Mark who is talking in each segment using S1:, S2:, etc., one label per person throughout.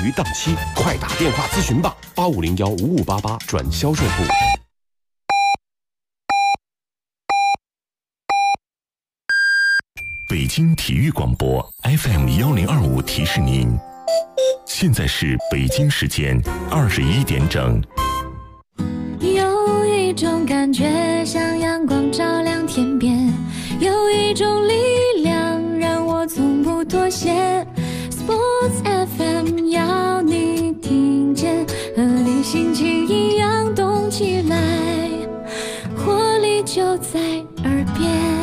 S1: 于档期，快打电话咨询吧，85015588转销售部。
S2: 北京体育广播 FM1025提示您，现在是北京时间21点整。
S3: 有一种感觉像阳光照亮天边，有一种力量让我从不妥协。Sports FM 要你听见，和你心情一样动起来，活力就在耳边。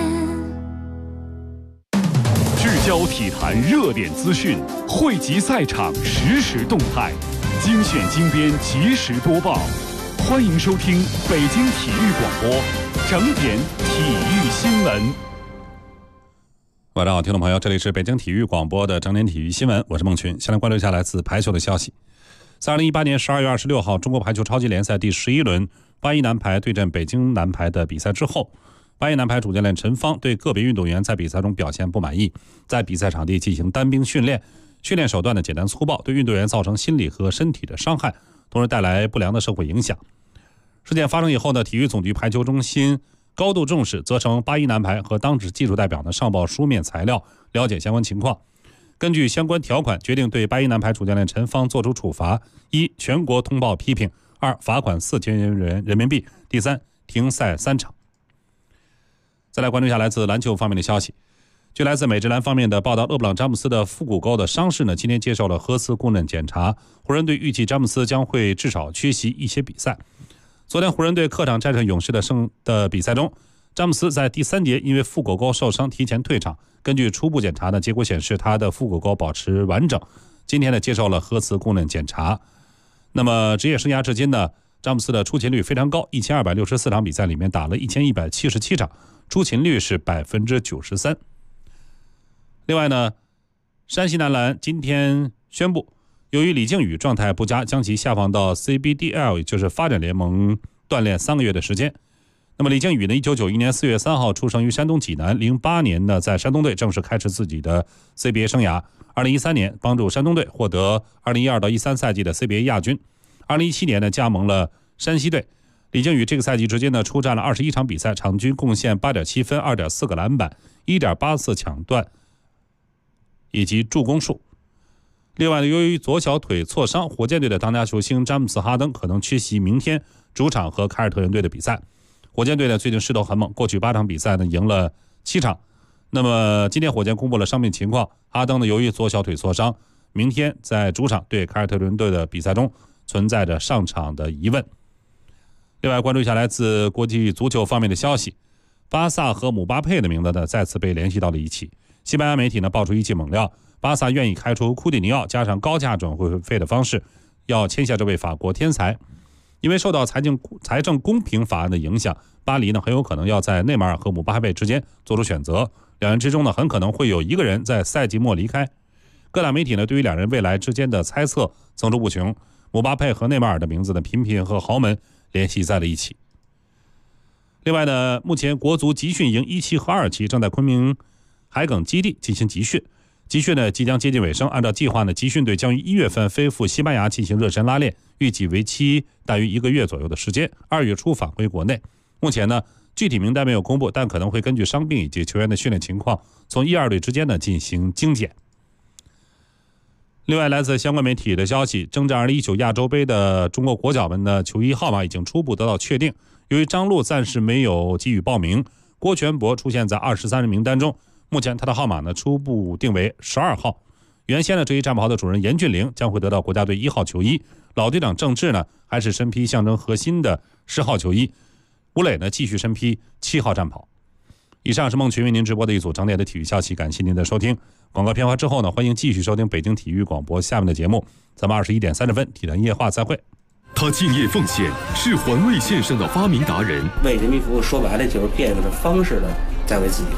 S4: 聚焦体坛热点资讯，汇集赛场实时动态，精选精编及时播报。欢迎收听北京体育广播整点体育新闻。
S5: 晚上好，听众朋友，这里是北京体育广播的整点体育新闻，我是孟群。先来关注一下来自排球的消息。在2018年12月26号中国排球超级联赛第11轮81男排对阵北京男排的比赛之后，81男排主教练陈芳对个别运动员在比赛中表现不满意，在比赛场地进行单兵训练，训练手段的简单粗暴，对运动员造成心理和身体的伤害，同时带来不良的社会影响。事件发生以后呢，体育总局排球中心高度重视，责成81男排和当值技术代表呢上报书面材料，了解相关情况。根据相关条款，决定对81男排主教练陈芳作出处罚：一、全国通报批评；二、罚款4000元人民币；第三，停赛3场。再来关注一下来自篮球方面的消息。据来自美职篮方面的报道，勒布朗·詹姆斯的腹股沟的伤势呢，今天接受了核磁共振检查。湖人队预计詹姆斯将会至少缺席一些比赛。昨天湖人队客场战胜勇士的比赛中，詹姆斯在第3节因为腹股沟受伤提前退场。根据初步检查呢，结果显示他的腹股沟保持完整。今天呢接受了核磁共振检查。那么职业生涯至今呢，詹姆斯的出勤率非常高，1264场比赛里面打了1177场，出勤率是93%。另外呢，山西男篮今天宣布，由于李靖宇状态不佳，将其下放到 CBDL， 也就是发展联盟锻炼3个月的时间。那么李靖宇呢，1991年4月3号出生于山东济南，08年呢在山东队正式开始自己的 CBA 生涯。2013年帮助山东队获得2012到13赛季的 CBA 亚军。2017年呢加盟了山西队。李靖宇这个赛季直接呢出战了21场比赛，场均贡献 8.7 分、2.4个篮板、1.84抢断以及助攻数。另外呢，由于左小腿挫伤，火箭队的当家球星詹姆斯·哈登可能缺席明天主场和凯尔特人队的比赛。火箭队呢最近势头很猛，过去8场比赛呢赢了7场。那么今天火箭公布了伤病情况，哈登呢由于左小腿挫伤，明天在主场对凯尔特人队的比赛中存在着上场的疑问。另外关注一下来自国际足球方面的消息，巴萨和姆巴佩的名字呢再次被联系到了一起。西班牙媒体呢爆出一剂猛料，巴萨愿意开出库蒂尼奥加上高价转会费的方式，要签下这位法国天才。因为受到财政公平法案的影响，巴黎呢很有可能要在内马尔和姆巴佩之间做出选择，两人之中呢很可能会有一个人在赛季末离开。各大媒体呢对于两人未来之间的猜测层出不穷，姆巴佩和内马尔的名字呢频频和豪门联系在了一起。另外呢，目前国足集训营1期和2期正在昆明海埂基地进行集训，集训呢即将接近尾声。按照计划呢，集训队将于1月份飞赴西班牙进行热身拉练，预计为期大约1个月左右的时间，2月初返回国内。目前呢，具体名单没有公布，但可能会根据伤病以及球员的训练情况，从1、2队之间呢进行精简。另外，来自相关媒体的消息，征战2019亚洲杯的中国国脚们的球衣号码已经初步得到确定。由于张路暂时没有给予报名，郭全博出现在23人名单中，目前他的号码呢初步定为12号。原先的这一战袍的主人严俊凌将会得到国家队1号球衣，老队长郑智呢还是身披象征核心的10号球衣，吴磊呢继续身披7号战袍。以上是孟群为您直播的一组整点的体育消息，感谢您的收听。广告片花之后呢，欢迎继续收听北京体育广播下面的节目。咱们21点30分体坛夜话再会。
S2: 他敬业奉献，是环卫线上的发明达人。
S6: 为人民服务说白了就是变个的方式呢，在为自己服务。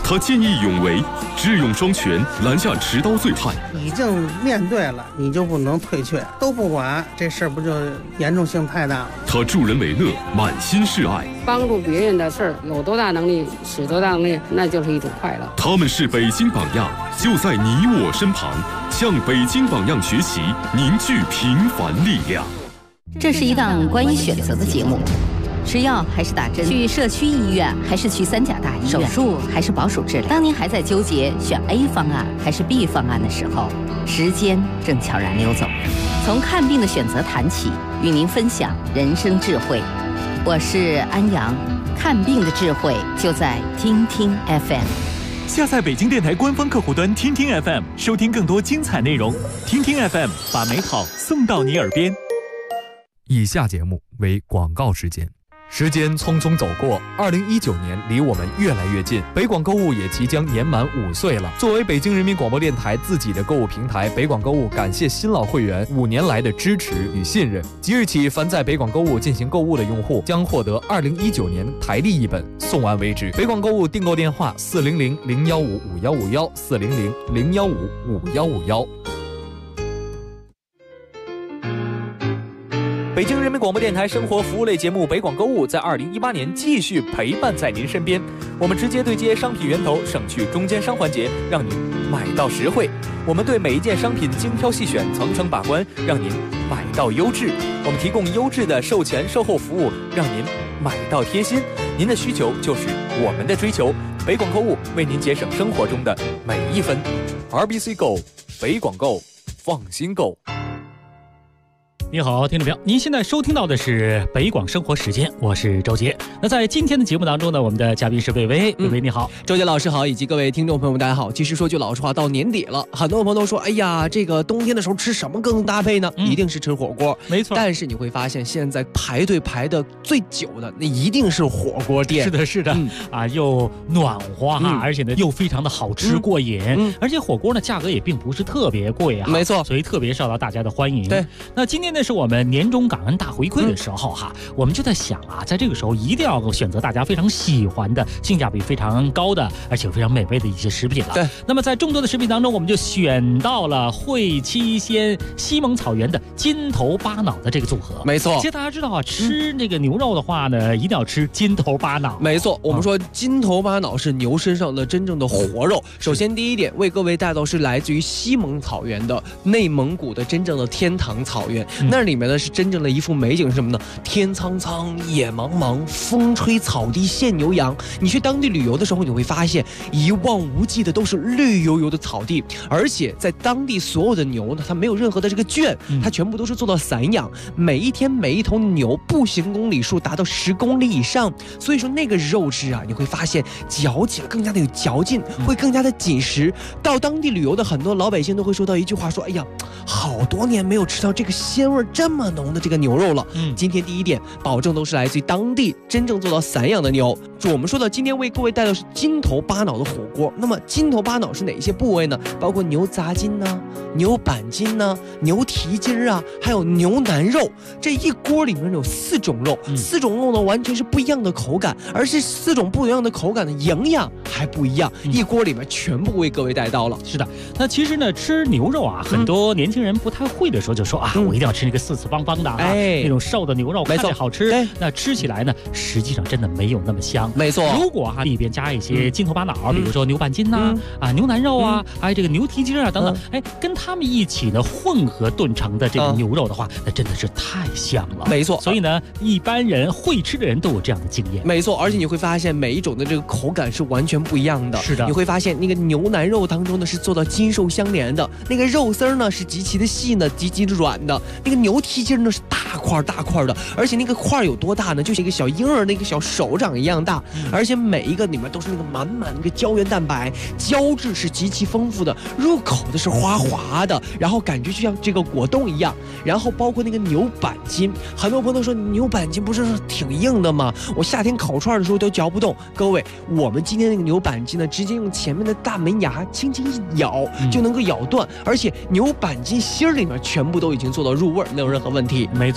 S2: 他见义勇为，智勇双全，拦下持刀醉汉。
S6: 已经面对了，你就不能退却，都不管，这事儿不就严重性太大了？
S2: 他助人为乐，满心是爱，
S7: 帮助别人的事儿，有多大能力使多大能力，那就是一种快乐。
S2: 他们是北京榜样，就在你我身旁，向北京榜样学习，凝聚平凡力量。
S8: 这是一档关于选择的节目，吃药还是打针，去社区医院还是去三甲大医院，手术还是保守治疗。当您还在纠结选 A 方案还是 B 方案的时候，时间正悄然溜走。从看病的选择谈起，与您分享人生智慧。我是安阳，看病的智慧就在听听 FM。
S9: 下载北京电台官方客户端听听 FM， 收听更多精彩内容。听听 FM， 把美好送到你耳边。
S10: 以下节目为广告时间。时间匆匆走过，2019年离我们越来越近，北广购物也即将年满5岁了。作为北京人民广播电台自己的购物平台，北广购物感谢新老会员5年来的支持与信任。即日起，凡在北广购物进行购物的用户将获得2019年台历一本，送完为止。北广购物订购电话：400-015-5151，400-015-5151。北京人民广播电台生活服务类节目《北广购物》在2018年继续陪伴在您身边。我们直接对接商品源头，省去中间商环节，让您买到实惠。我们对每一件商品精挑细选，层层把关，让您买到优质。我们提供优质的售前售后服务，让您买到贴心。您的需求就是我们的追求。北广购物为您节省生活中的每一分。RBC Go， 北广购，放心购。
S11: 你好，听众朋友，您现在收听到的是北广生活时间，我是周杰。那在今天的节目当中呢，我们的嘉宾是魏巍。魏巍你好。
S12: 周杰老师好，以及各位听众朋友们大家好。其实说句老实话，到年底了，很多朋友都说，哎呀，这个冬天的时候吃什么更搭配呢？一定是吃火锅，
S11: 没错。
S12: 但是你会发现，现在排队排的最久的，那一定是火锅店。
S11: 是的，是的，又暖和哈，而且呢又非常的好吃过瘾，而且火锅呢价格也并不是特别贵啊，
S12: 没错，
S11: 所以特别受到大家的欢迎。
S12: 对，
S11: 那今天呢是我们年终感恩大回馈的时候哈，我们就在想啊，在这个时候一定要选择大家非常喜欢的、性价比非常高的，而且非常美味的一些食品了。
S12: 对，
S11: 那么在众多的食品当中，我们就选到了会七鲜西蒙草原的金头巴脑的这个组合。
S12: 没错，
S11: 其实大家知道啊，吃那个牛肉的话呢，一定要吃金头巴脑。
S12: 没错，我们说金头巴脑是牛身上的真正的活肉。首先第一点，为各位带到是来自于西蒙草原的内蒙古的真正的天堂草原，那里面呢是真正的一幅美景是什么呢？天苍苍，野茫茫，风吹草低见牛羊。你去当地旅游的时候，你会发现一望无际的都是绿油油的草地，而且在当地所有的牛呢，它没有任何的这个圈，它全部都是做到散养。每一天每一头牛步行公里数达到10公里以上，所以说那个肉质啊，你会发现嚼起来更加的有嚼劲，会更加的紧实。到当地旅游的很多老百姓都会说到一句话，说：“哎呀，好多年没有吃到这个鲜味这么浓的这个牛肉了。”今天第一点，保证都是来自于当地真正做到散养的牛。我们说到今天为各位带的是金头巴脑的火锅。那么金头巴脑是哪些部位呢？包括牛杂筋呢、牛板筋呢、牛蹄筋啊，还有牛腩肉。这一锅里面有4种肉，4种肉呢完全是不一样的口感，而是4种不一样的口感的营养还不一样，一锅里面全部为各位带到了。
S11: 是的，那其实呢，吃牛肉啊，很多年轻人不太会的时候就说啊，我一定要吃那个4四方方的啊，那种瘦的牛肉看着好吃，那吃起来呢，实际上真的没有那么香。
S12: 没错，
S11: 如果里边加一些金头巴脑，比如说牛板筋呐、牛腩肉啊，还有这个牛蹄筋啊等等，跟他们一起呢混合炖成的这个牛肉的话，那真的是太香了。
S12: 没错，
S11: 所以呢，一般人会吃的人都有这样的经验。
S12: 没错，而且你会发现每一种的这个口感是完全不一样的。
S11: 是的，
S12: 你会发现那个牛腩肉当中呢是做到筋瘦相连的，那个肉丝呢是极其的细呢，极其的软的，那个牛蹄筋呢是大块大块的，而且那个块有多大呢？就像一个小婴儿那个小手掌一样大，而且每一个里面都是那个满满的胶原蛋白，胶质是极其丰富的，入口的是滑滑的，然后感觉就像这个果冻一样。然后包括那个牛板筋，很多朋友都说牛板筋不是挺硬的吗？我夏天烤串的时候都嚼不动。各位，我们今天那个牛板筋呢，直接用前面的大门牙轻轻一咬就能够咬断，而且牛板筋芯儿里面全部都已经做到入味，没有任何问题。
S11: 没错。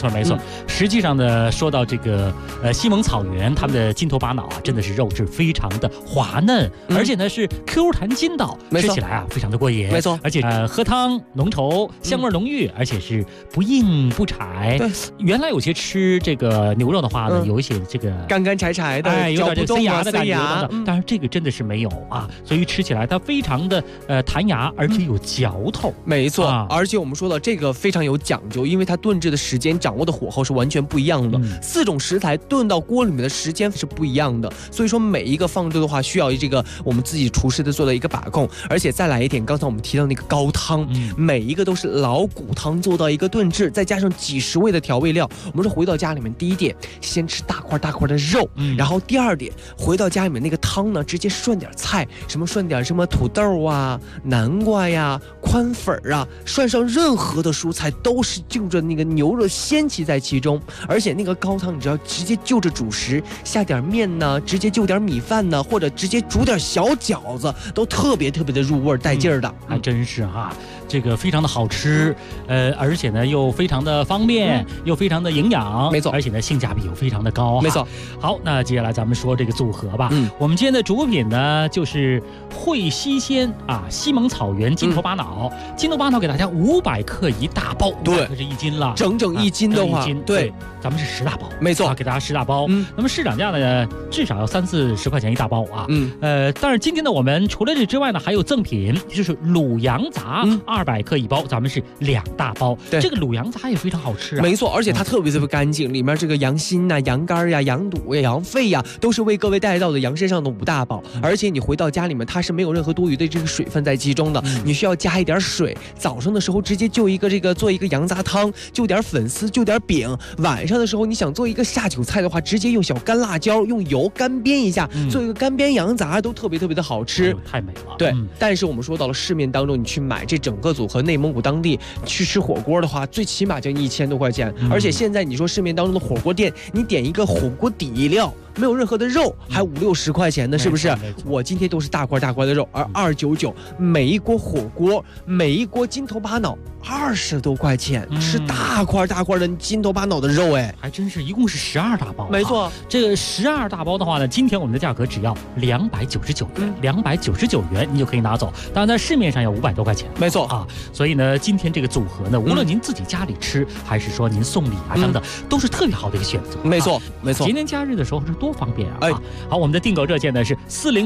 S11: 错没错。实际上呢，说到这个西蒙草原，他们的筋头巴脑啊，真的是肉质非常的滑嫩，而且呢是 Q 弹筋道，吃起来啊非常的过瘾。
S12: 没错，
S11: 而且喝汤浓稠，香味浓郁，而且是不硬不柴。
S12: 对，
S11: 原来有些吃这个牛肉的话呢，有一些这个
S12: 干干柴柴的，
S11: 有点这个塞牙的感觉
S12: 的。
S11: 但是这个真的是没有啊，所以吃起来它非常的弹牙，而且有嚼头。
S12: 没错，而且我们说了这个非常有讲究，因为它炖制的时间、掌握的火候是完全不一样的。4种食材炖到锅里面的时间是不一样的，所以说每一个放置的话，需要这个我们自己厨师的做的一个把控。而且再来一点，刚才我们提到那个高汤，每一个都是老骨汤做到一个炖制，再加上几十味的调味料。我们说回到家里面，第一点先吃大块大块的肉，然后第二点回到家里面那个汤呢，直接涮点菜，涮点什么土豆啊、南瓜呀、宽粉啊，涮上任何的蔬菜都是就着那个牛肉鲜气在其中。而且那个高汤，你只要直接就着主食下点面呢，直接就点米饭呢，或者直接煮点小饺子，都特别特别的入味带劲儿的。
S11: 还真是哈，这个非常的好吃，而且呢又非常的方便，又非常的营养，
S12: 没错，
S11: 而且呢性价比又非常的高，
S12: 没错。
S11: 好，那接下来咱们说这个组合吧。我们今天的主品呢就是惠西鲜啊，西蒙草原筋头巴脑，筋头巴脑给大家500克一大包，
S12: 对，
S11: 可是1斤了，
S12: 整1斤的话，
S11: 对，咱们是10大包，
S12: 没错，
S11: 给大家10大包。那么市场价呢，至少要30-40块钱一大包啊。但是今天呢，我们除了这之外呢，还有赠品，就是卤羊杂，200克一包，咱们是2大包。
S12: 对，
S11: 这个卤羊杂也非常好吃啊，
S12: 没错，而且它特别特别干净，里面这个羊心呐、羊肝呀、羊肚呀、羊肺呀，都是为各位带到的羊身上的5大宝。而且你回到家里面，它是没有任何多余的这个水分在其中的，你需要加一点水。早上的时候直接就做一个羊杂汤，就点粉丝，就点饼。晚上的时候你想做一个下酒菜的话，直接用小干辣椒，用油干煸一下，做一个干煸羊杂，都特别特别的好吃，
S11: 太美了。
S12: 对，但是我们说到了市面当中，你去买这整个组合，内蒙古当地去吃火锅的话，最起码就1000多块钱。而且现在你说市面当中的火锅店，你点一个火锅底料，没有任何的肉，还50-60块钱呢，是不是？我今天都是大块大块的肉，而299每一锅火锅，每一锅筋头巴脑20多块钱，吃大块大块的筋头巴脑的肉，哎，
S11: 还真是，一共是12大包。
S12: 没错，
S11: 这个12大包的话呢，今天我们的价格只要299元，299元你就可以拿走。当然在市面上要500多块钱，
S12: 没错
S11: 啊。所以呢，今天这个组合呢，无论您自己家里吃，还是说您送礼啊等等，都是特别好的一个选择。
S12: 没错，没错。
S11: 节年假日的时候是多方便啊！好，我们的订购热线呢是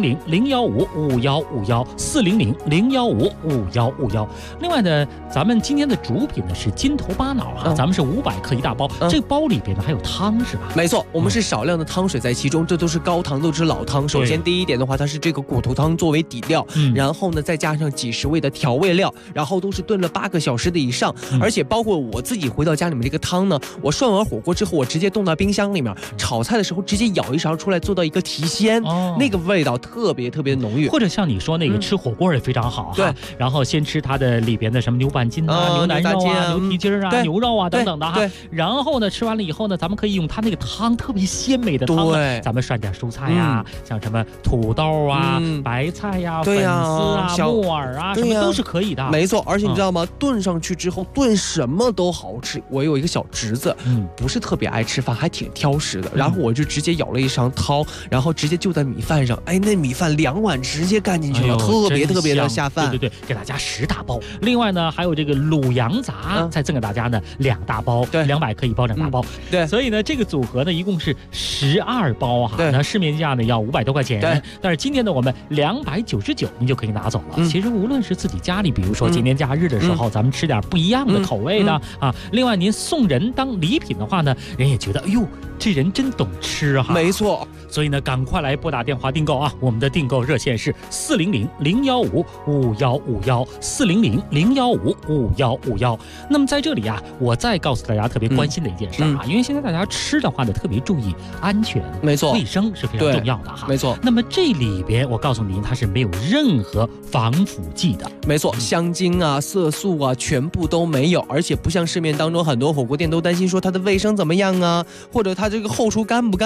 S11: 400-015-5151，400-015-5151。另外呢，咱们今天的主品呢是筋头巴脑啊，咱们是500克一大包，这个包里边呢还有汤是吧？
S12: 没错，我们是少量的汤水在其中，这都是高糖，都是老汤。首先第一点的话，它是这个骨头汤作为底料，然后呢再加上几十味的调味料，然后都是炖了8个小时的以上，而且包括我自己回到家里面这个汤呢，我涮完火锅之后，我直接冻到冰箱里面，炒菜的时候直接舀一勺出来，做到一个提鲜，那个味道特别特别浓郁。
S11: 或者像你说那个吃火锅也非常好哈，
S12: 对，
S11: 然后先吃它的里边的什么牛板筋啊、牛腩肉啊、牛蹄筋啊、牛肉啊等等的哈，然后呢吃完了以后呢，咱们可以用它那个汤特别鲜美的汤，咱们涮点蔬菜呀，像什么土豆啊、白菜呀、粉丝啊、木耳啊，什么都是可以的。
S12: 没错，而且你知道吗？炖上去之后，炖什么都好吃。我有一个小侄子，不是特别爱吃饭，还挺挑食的。然后我就直接舀了一勺汤，然后直接就在米饭上，哎，那米饭2碗直接干进去了，特别特别的下饭。
S11: 对，给大家10大包。另外呢，还有这个卤羊杂，再赠给大家呢2大包，对，200克一包，2大包。
S12: 对，
S11: 所以呢，这个组合呢一共是12包哈，那市面价呢要500多块钱，对，但是今天呢我们299您就可以拿走了。其实无论是自己家里，比如说节年假日的时候，咱们吃点不一样的口味的啊。另外您送人当礼品的话呢，人也觉得哎呦，这人真懂吃哈。
S12: 没错，
S11: 所以呢，赶快来拨打电话订购啊！我们的订购热线是400-015-5151，400-015-5151。那么在这里啊，我再告诉大家特别关心的一件事啊，因为现在大家吃的话呢，特别注意安全，
S12: 没错，
S11: 卫生是非常重要的哈。
S12: 没错。
S11: 那么这里边我告诉您，它是没有任何防腐剂的。
S12: 没错，香精啊、色素啊，全部都没有，而且不像市面当中很多火锅店都担心说它的卫生怎么样啊，或者它这个后厨干不干净啊。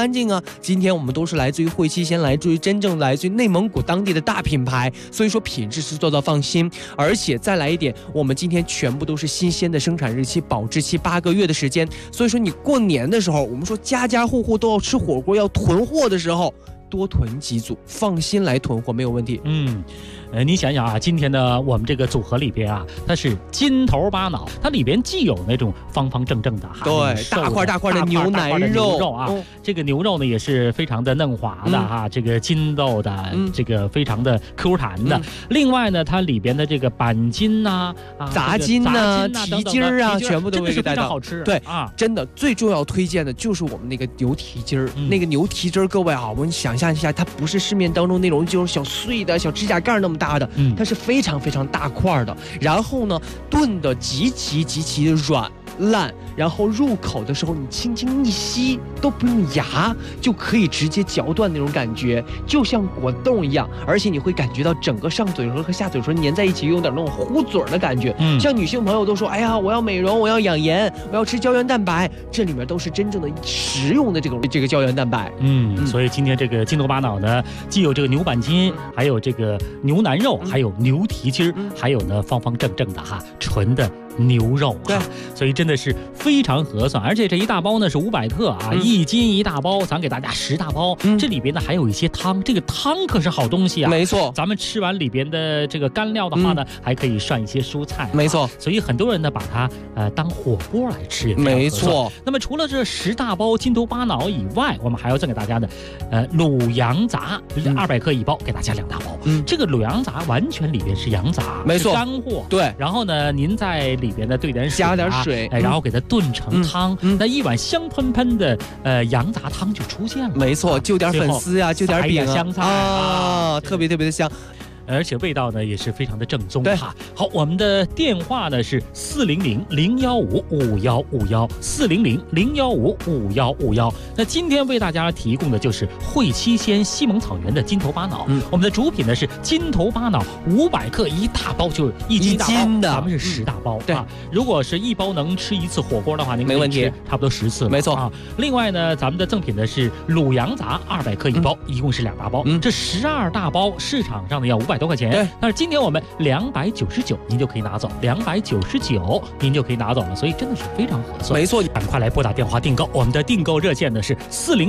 S12: 今天我们都是来自于汇七鲜，来自于真正来自于内蒙古当地的大品牌，所以说品质是做到放心。而且再来一点，我们今天全部都是新鲜的生产日期，保质期8个月的时间。所以说你过年的时候，我们说家家户户都要吃火锅，要囤货的时候，多囤几组，放心来囤货没有问题。
S11: 你想想啊，今天的我们这个组合里边啊，它是金头巴脑，它里边既有那种方方正正的，
S12: 对，大块大块的牛腩肉
S11: 啊，这个牛肉呢也是非常的嫩滑的哈，这个筋斗的，这个非常的 Q 弹的。另外呢，它里边的这个板筋呐、
S12: 杂筋呐、蹄筋儿啊，全部都会带到，
S11: 好吃。
S12: 对啊，真的最重要推荐的就是我们那个牛蹄筋儿，那个牛蹄筋儿，各位啊，我们想象一下，它不是市面当中那种就是小碎的小指甲盖那么大的，它是非常非常大块的，然后呢炖的极其软烂，然后入口的时候你轻轻一吸都不用牙就可以直接嚼断那种感觉，就像果冻一样，而且你会感觉到整个上嘴唇和下嘴唇粘在一起，有点那种糊嘴的感觉。像女性朋友都说，哎呀，我要美容，我要养颜，我要吃胶原蛋白，这里面都是真正的实用的这个胶原蛋白。
S11: 所以今天这个金头巴脑呢，既有这个牛板筋，还有这个牛腩肉，还有牛蹄筋，还有呢方方正正的纯的牛肉哈，所以真的是非常合算。而且这一大包呢是500克啊，1斤1大包，咱给大家10大包。这里边呢还有一些汤，这个汤可是好东西啊。
S12: 没错，
S11: 咱们吃完里边的这个干料的话呢，还可以涮一些蔬菜。
S12: 没错，
S11: 所以很多人呢把它当火锅来吃。
S12: 没错。
S11: 那么除了这10大包金头巴脑以外，我们还要赠给大家的卤羊杂200克1包，给大家2大包。这个卤羊杂完全里边是羊杂，
S12: 没错，
S11: 干货。
S12: 对，
S11: 然后呢，您在里边呢兑点水，
S12: 加点水，
S11: 然后给它炖成汤，那一碗香喷喷的羊杂汤就出现了。
S12: 没错，就点粉丝啊，就点饼
S11: 香菜
S12: 啊，特别的香。
S11: 而且味道呢也是非常的正宗哈。好，我们的电话呢是400-015-5151，400-015-5151。那今天为大家提供的就是汇七鲜西蒙草原的金头巴脑。我们的主品呢是金头巴脑500克1大包，就1斤大包，咱们是10大包。对，如果是1包能吃1次火锅的话，您
S12: 没问题，
S11: 差不多10次了。
S12: 没错
S11: 啊。另外呢，咱们的赠品呢是卤羊杂200克1包，一共是2大包。这12大包市场上呢要500多块钱，
S12: 对，
S11: 但是今天我们299您就可以拿走，299您就可以拿走了，所以真的是非常合算。
S12: 没错，
S11: 赶快来拨打电话订购，我们的订购热线呢是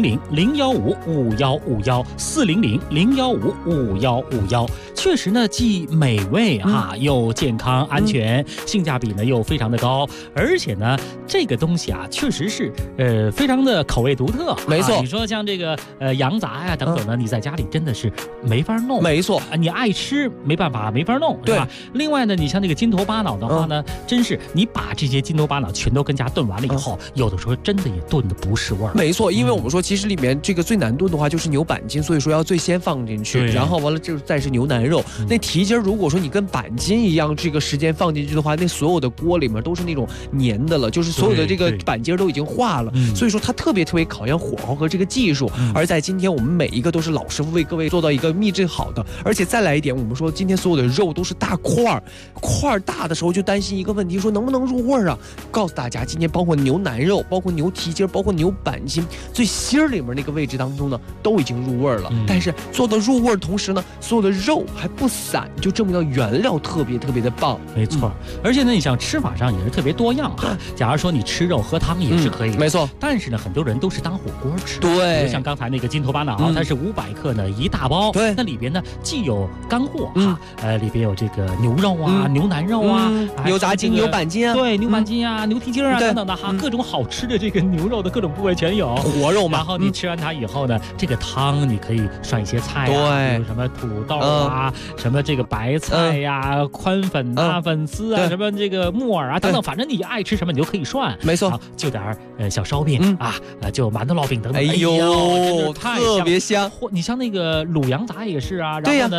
S11: 400-015-5151，400-015-5151。确实呢，既美味又健康安全，性价比呢又非常的高，而且呢这个东西啊确实是非常的口味独特。
S12: 没错，
S11: 你说像这个羊杂呀等等呢，你在家里真的是没法弄。
S12: 没错，
S11: 你爱吃没办法，没法弄，对吧？另外呢，你像那个金头巴脑的话呢，真是你把这些金头巴脑全都跟家炖完了以后，有的时候真的也炖的不是味儿。
S12: 没错，因为我们说其实里面这个最难炖的话就是牛板筋，所以说要最先放进去，然后完了就再是牛腩肉。那蹄筋如果说你跟板筋一样这个时间放进去的话，那所有的锅里面都是那种粘的了，就是所有的这个板筋都已经化了，所以说它特别考验火候和这个技术。而在今天我们每一个都是老师傅为各位做到一个秘制好的，而且再来一点，我们说今天所有的肉都是大块大的时候就担心一个问题，说能不能入味啊？告诉大家，今天包括牛腩肉，包括牛蹄筋，包括牛板筋，最心儿里面那个位置当中呢，都已经入味了。但是做的入味同时呢，所有的肉还不散，就证明到原料特别的棒。
S11: 没错，而且呢，你想吃法上也是特别多样哈。假如说你吃肉喝汤也是可以的，
S12: 没错。
S11: 但是呢，很多人都是当火锅吃。
S12: 对，
S11: 就像刚才那个金头巴脑，它是500克呢1大包。
S12: 对，
S11: 那里边呢既有干货里边有这个牛肉啊、牛腩肉啊、
S12: 牛杂筋、牛板筋啊，
S11: 对，牛板筋啊、牛蹄筋啊等等的哈，各种好吃的这个牛肉的各种部位全有，
S12: 活肉嘛。
S11: 然后你吃完它以后呢，这个汤你可以涮一些菜啊，比如什么土豆啊，什么这个白菜呀、宽粉啊、粉丝啊，什么这个木耳啊等等，反正你爱吃什么你就可以涮。
S12: 没错，
S11: 就点小烧饼就馒头烙饼等等。
S12: 哎呦，
S11: 太
S12: 特别香。
S11: 你像那个卤羊杂也是啊，然后呢，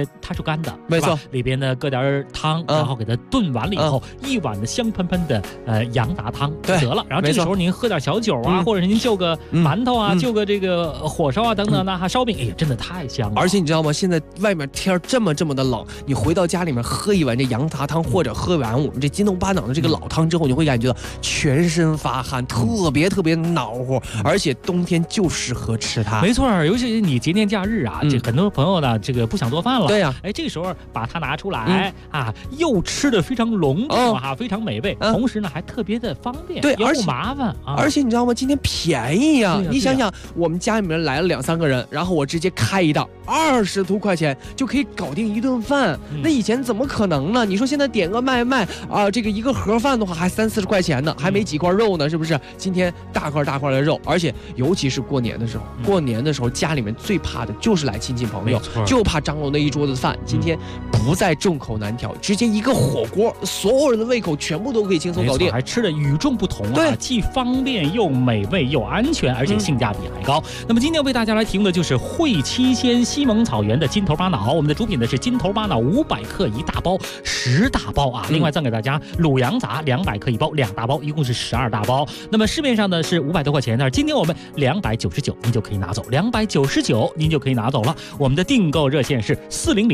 S11: 它是干的，
S12: 没错，
S11: 里边呢搁点汤，然后给它炖完了以后，一碗的香喷喷的羊杂汤得了。然后这个时候您喝点小酒啊，或者是您就个馒头啊，就个这个火烧啊等等，那还烧饼，哎呀，真的太香了。
S12: 而且你知道吗？现在外面天这么的冷，你回到家里面喝一碗这羊杂汤，或者喝完我们这金头巴脑的这个老汤之后，你会感觉到全身发汗，特别恼乎，而且冬天就适合吃它。
S11: 没错，尤其是你节年假日啊，这很多朋友呢，这个不想做饭了，
S12: 对呀，
S11: 哎，这个时候把它拿出来啊，又吃的非常隆重哈，非常美味，同时呢还特别的方便，
S12: 对，
S11: 又不麻烦啊。
S12: 而且你知道吗？今天便宜呀！你想想，我们家里面来了2、3个人，然后我直接开一道20多块钱就可以搞定一顿饭。那以前怎么可能呢？你说现在点个外卖啊，这个一个盒饭的话还30-40块钱呢，还没几块肉呢，是不是？今天大块的肉，而且尤其是过年的时候，家里面最怕的就是来亲戚朋友，就怕张罗那一桌子饭。今天不再众口难调，直接一个火锅，所有人的胃口全部都可以轻松搞定，
S11: 还吃的与众不同啊，既方便又美味又安全，而且性价比还高。那么今天为大家来提供的就是汇七鲜西蒙草原的金头巴脑，我们的主品呢是金头巴脑500克1大包，10大包啊。另外赠给大家卤羊杂200克1包，2大包，一共是12大包。那么市面上呢是500多块钱，但是今天我们299您就可以拿走，299您就可以拿走了。我们的订购热线是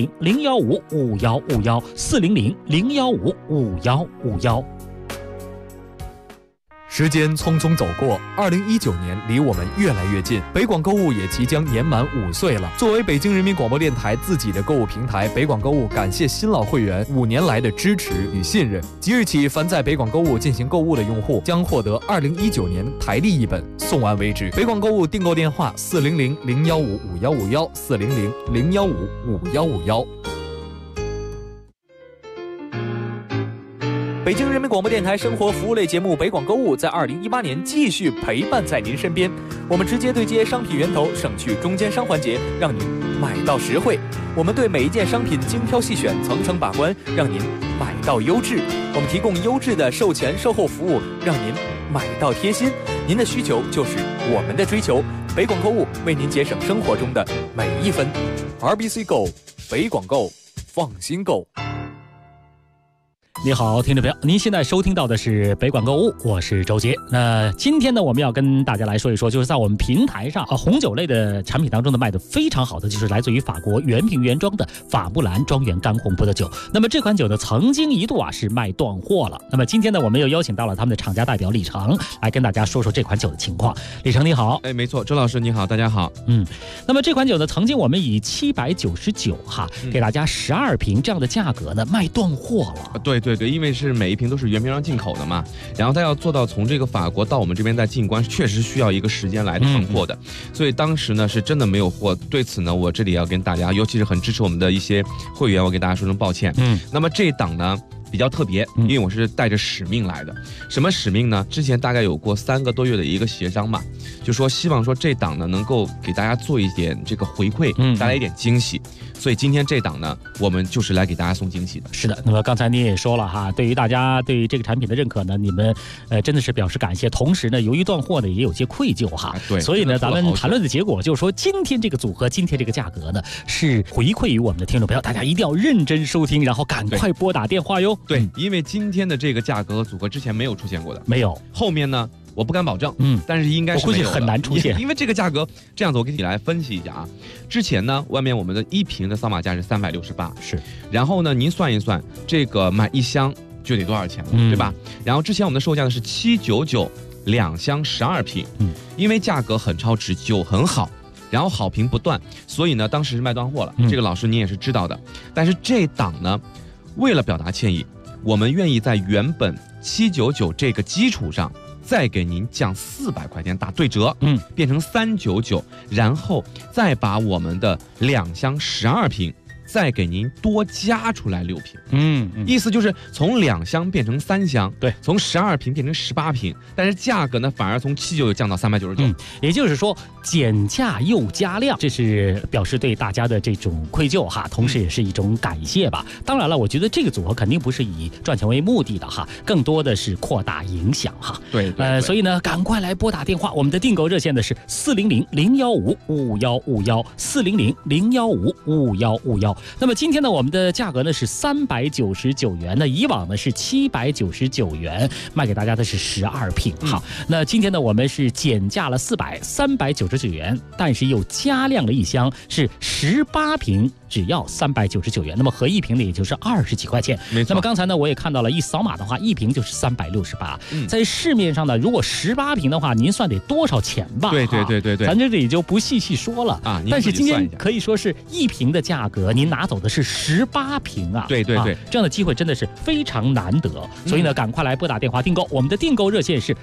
S11: 400-015-5151，400-015-5151。
S10: 时间匆匆走过，2019年离我们越来越近，北广购物也即将年满5岁了。作为北京人民广播电台自己的购物平台，北广购物感谢新老会员5年来的支持与信任。即日起，凡在北广购物进行购物的用户将获得2019年台历一本，送完为止。北广购物订购电话：400-015-5151，400-015-5151。北京人民广播电台生活服务类节目《北广购物》在2018年继续陪伴在您身边。我们直接对接商品源头，省去中间商环节，让您买到实惠。我们对每一件商品精挑细选，层层把关，让您买到优质。我们提供优质的售前售后服务，让您买到贴心。您的需求就是我们的追求。北广购物为您节省生活中的每一分。RBC Go， 北广购，放心购。
S11: 你好，听众朋友，您现在收听到的是北广购物，我是周杰。那今天呢，我们要跟大家来说一说，就是在我们平台上红酒类的产品当中呢，卖的非常好的就是来自于法国原瓶原装的法布兰庄园干红葡萄酒。那么这款酒呢，曾经一度是卖断货了。那么今天呢，我们又邀请到了他们的厂家代表李成来跟大家说说这款酒的情况。李成你好。
S13: 哎，没错，周老师你好，大家好。
S11: 那么这款酒呢，曾经我们以799给大家12瓶这样的价格呢卖断货了。
S13: 对，因为是每一瓶都是原瓶装进口的嘛，然后它要做到从这个法国到我们这边再进关，确实需要一个时间来囤货的，所以当时呢是真的没有货。对此呢，我这里要跟大家，尤其是很支持我们的一些会员，我给大家说声抱歉。那么这一档呢比较特别，因为我是带着使命来的。什么使命呢？之前大概有过3个多月的一个协商嘛，就说希望说这档呢能够给大家做一点这个回馈，带来一点惊喜。所以今天这档呢，我们就是来给大家送惊喜的。
S11: 是的，那么刚才你也说了哈，对于大家对于这个产品的认可呢，你们真的是表示感谢。同时呢，由于断货呢，也有些愧疚哈。
S13: 对，
S11: 所以呢，咱们谈论的结果就是说，今天这个组合，今天这个价格呢，是回馈于我们的听众朋友，大家一定要认真收听，然后赶快拨打电话哟。
S13: 对，因为今天的这个价格组合之前没有出现过的，
S11: 没有。
S13: 后面呢？我不敢保证，但是应该是
S11: 我估计很难出现，
S13: 因为这个价格这样子，我给你来分析一下啊。之前呢，外面我们的1瓶的扫码价是368，
S11: 是，
S13: 然后呢，您算一算，这个买1箱就得多少钱了，对吧？然后之前我们的售价呢是799，2箱12瓶，因为价格很超值，酒很好。然后好评不断，所以呢，当时是卖断货了。这个老师你也是知道的，但是这档呢，为了表达歉意，我们愿意在原本799这个基础上。再给您降400块钱，打对折，变成399，然后再把我们的2箱12瓶，再给您多加出来6瓶，意思就是从2箱变成3箱，
S11: 对，
S13: 从12瓶变成18瓶，但是价格呢反而从799降到399，
S11: 也就是说减价又加量，这是表示对大家的这种愧疚哈，同时也是一种感谢吧。当然了，我觉得这个组合肯定不是以赚钱为目的的哈，更多的是扩大影响哈。
S13: 对，
S11: 所以呢，赶快来拨打电话，我们的订购热线的是400-015-5151，400-015-5151。 那么今天呢，我们的价格呢是399元，那以往呢是799元，卖给大家的是12瓶。好，那今天呢我们是减价了399元，但是又加量了一箱，是18瓶。只要399元，那么合一瓶呢，也就是20几块钱。
S13: 没错。
S11: 那么刚才呢，我也看到了，一扫码的话，一瓶就是368。在市面上呢，如果18瓶的话，您算得多少钱吧？
S13: 对，
S11: 咱这里就不细说了
S13: 啊。
S11: 但是今天可以说是1瓶的价格，您拿走的是18瓶啊。
S13: 对，
S11: 这样的机会真的是非常难得。所以呢，赶快来拨打电话订购，我们的订购热线是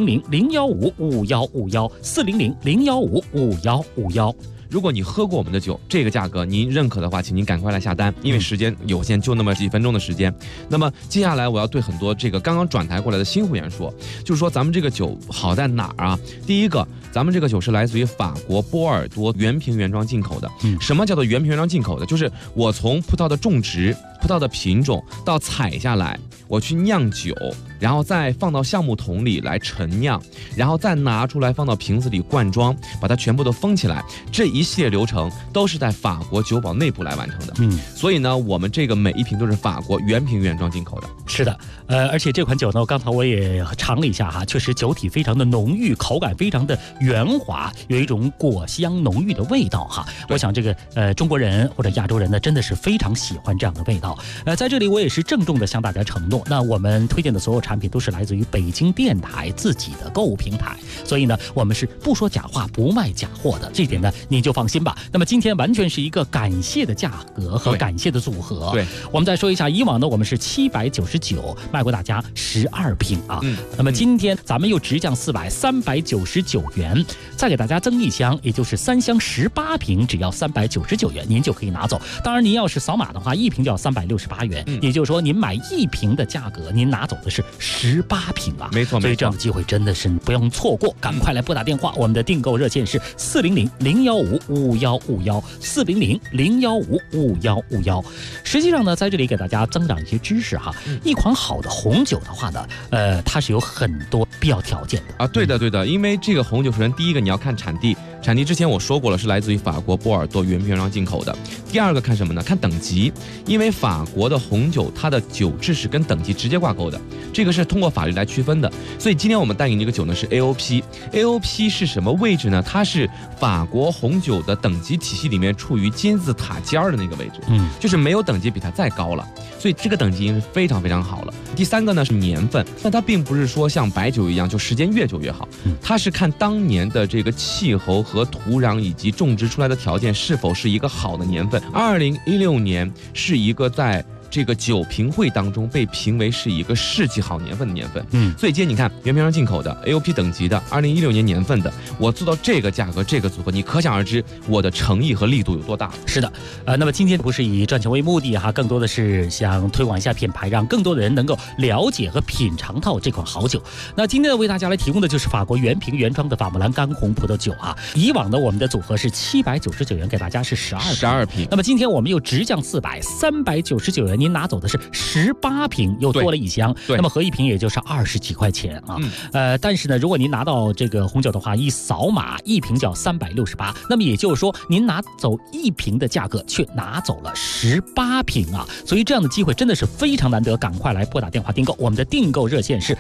S11: 400-015-5151，400-015-5151。
S13: 如果你喝过我们的酒，这个价格您认可的话，请您赶快来下单，因为时间有限，就那么几分钟的时间。那么接下来我要对很多这个刚刚转台过来的新会员说，就是说咱们这个酒好在哪儿啊？第一个，咱们这个酒是来自于法国波尔多原瓶原装进口的。什么叫做原瓶原装进口的？就是我从葡萄的种植、葡萄的品种到采下来，我去酿酒，然后再放到橡木桶里来陈酿，然后再拿出来放到瓶子里灌装，把它全部都封起来。这一系列流程都是在法国酒保内部来完成的。所以呢，我们这个每一瓶都是法国原瓶原装进口的。
S11: 是的，而且这款酒呢，刚才我也尝了一下哈，确实酒体非常的浓郁，口感非常的圆滑，有一种果香浓郁的味道哈。我想这个中国人或者亚洲人呢，真的是非常喜欢这样的味道。在这里我也是郑重的向大家承诺，那我们推荐的所有产品都是来自于北京电台自己的购物平台，所以呢，我们是不说假话，不卖假货的，这一点呢，你就放心吧。那么今天完全是一个感谢的价格和感谢的组合。
S13: 对，
S11: 我们再说一下，以往呢我们是799卖过大家12瓶啊。那么今天咱们又直降399元，再给大家增一箱，也就是3箱18瓶，只要399元，您就可以拿走。当然，您要是扫码的话，一瓶就要368元，也就是说您买1瓶的价格，您拿走的是18瓶啊。
S13: 没错，
S11: 所以这样的机会真的是不用错过，赶快来拨打电话，我们的订购热线是400-015-5151，400-015-5151。实际上呢，在这里给大家增长一些知识哈。一款好的红酒的话呢，它是有很多必要条件的
S13: 啊。对的，因为这个红酒，首先第一个你要看产地，产地之前我说过了，是来自于法国波尔多原瓶原装进口的。第二个看什么呢？看等级，因为法国的红酒它的酒质是跟等级直接挂钩的，这个是通过法律来区分的。所以今天我们带给你这个酒呢是 AOP 是什么位置呢？它是法国红酒的等级体系里面处于金字塔尖的那个位置，就是没有等级比它再高了，所以这个等级已经是非常非常好了。第三个呢是年份，那它并不是说像白酒一样就时间越久越好，它是看当年的这个气候和土壤以及种植出来的条件是否是一个好的年份。2016年是一个在这个酒评会当中被评为是一个世纪好年份的年份。所以今天你看原瓶上进口的 AOP 等级的2016年年份的，我做到这个价格这个组合，你可想而知我的诚意和力度有多大。
S11: 是的，那么今天不是以赚钱为目的哈，更多的是想推广一下品牌，让更多的人能够了解和品尝到这款好酒。那今天为大家来提供的就是法国原瓶原装的法穆兰干红葡萄酒啊。以往的我们的组合是799元，给大家是12瓶。那么今天我们又直降399元。您拿走的是18瓶，又多了一箱，那么合一瓶也就是20几块钱啊。但是呢，如果您拿到这个红酒的话，一扫码一瓶就要368，那么也就是说您拿走1瓶的价格，却拿走了18瓶啊。所以这样的机会真的是非常难得，赶快来拨打电话订购，我们的订购热线是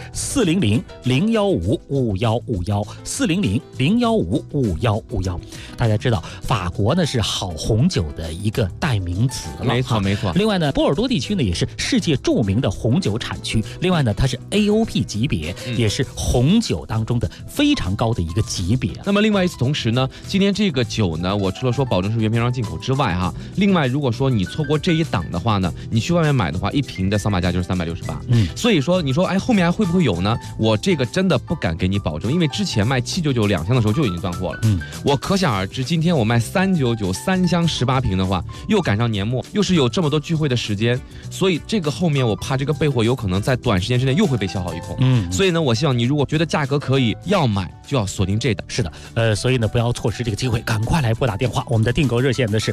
S11: 400-015-5151，400-015-5151。大家知道法国呢是好红酒的一个代名词了，
S13: 没错。
S11: 另外呢，波尔多地区呢也是世界著名的红酒产区，另外呢它是 AOP 级别，也是红酒当中的非常高的一个级别。
S13: 那么另外与此同时呢，今天这个酒呢，我除了说保证是原瓶装进口之外哈，另外如果说你错过这一档的话呢，你去外面买的话，1瓶的扫码价就是368。所以说你说后面还会不会有呢？我这个真的不敢给你保证，因为之前卖799两箱的时候就已经断货了。我可想而知，今天我卖399 3箱18瓶的话，又赶上年末，又是有这么多聚会的时间，所以这个后面我怕这个备货有可能在短时间之内又会被消耗一空。所以呢，我希望你如果觉得价格可以要买，就要锁定这档。
S11: 是的，所以呢不要错失这个机会，赶快来拨打电话。我们的订购热线呢是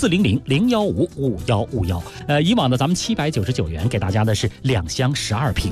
S11: 400-015-5151，400-015-5151。以往呢咱们799元给大家的是2箱12瓶。